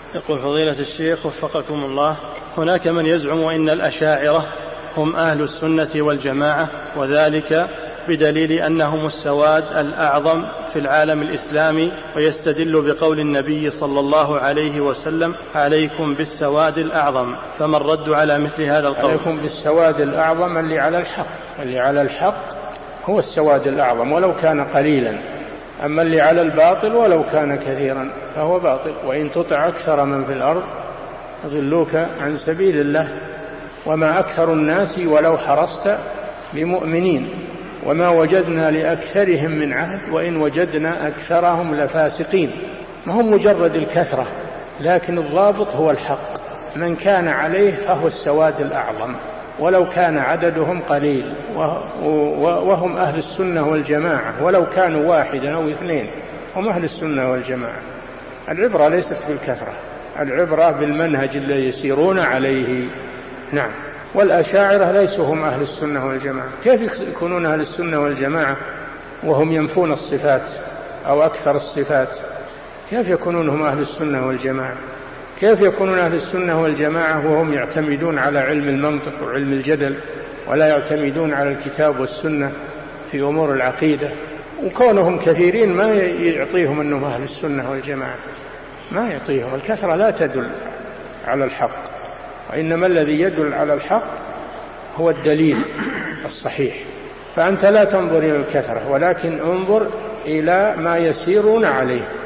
يقول فضيلة الشيخ وفقكم الله، هناك من يزعم أن الأشاعرة هم أهل السنة والجماعة، وذلك بدليل أنهم السواد الأعظم في العالم الإسلامي، ويستدل بقول النبي صلى الله عليه وسلم: عليكم بالسواد الأعظم. فما الرد على مثل هذا القول؟ عليكم بالسواد الأعظم اللي على الحق، اللي على الحق هو السواد الأعظم ولو كان قليلا، أما اللي على الباطل ولو كان كثيرا فهو باطل. وإن تطع أكثر من في الأرض يضلوك عن سبيل الله، وما أكثر الناس ولو حرصت بمؤمنين، وما وجدنا لأكثرهم من عهد وإن وجدنا أكثرهم لفاسقين. ما هم مجرد الكثرة، لكن الضابط هو الحق. من كان عليه فهو السواد الأعظم ولو كان عددهم قليل، وهم أهل السنة والجماعة، ولو كانوا واحدا أو اثنين هم أهل السنة والجماعة. العبرة ليست بالكثرة، العبرة بالمنهج الذي يسيرون عليه. نعم. والأشاعرة ليسوا هم أهل السنة والجماعة. كيف يكونون أهل السنة والجماعة وهم ينفون الصفات أو أكثر الصفات؟ كيف يكونون هم أهل السنة والجماعة؟ كيف يكونون أهل السنة والجماعة وهم يعتمدون على علم المنطق وعلم الجدل، ولا يعتمدون على الكتاب والسنة في أمور العقيدة؟ وكونهم كثيرين ما يعطيهم أنهم أهل السنة والجماعة، ما يعطيهم. الكثرة لا تدل على الحق، وإنما الذي يدل على الحق هو الدليل الصحيح. فأنت لا تنظر إلى الكثرة، ولكن انظر إلى ما يسيرون عليه.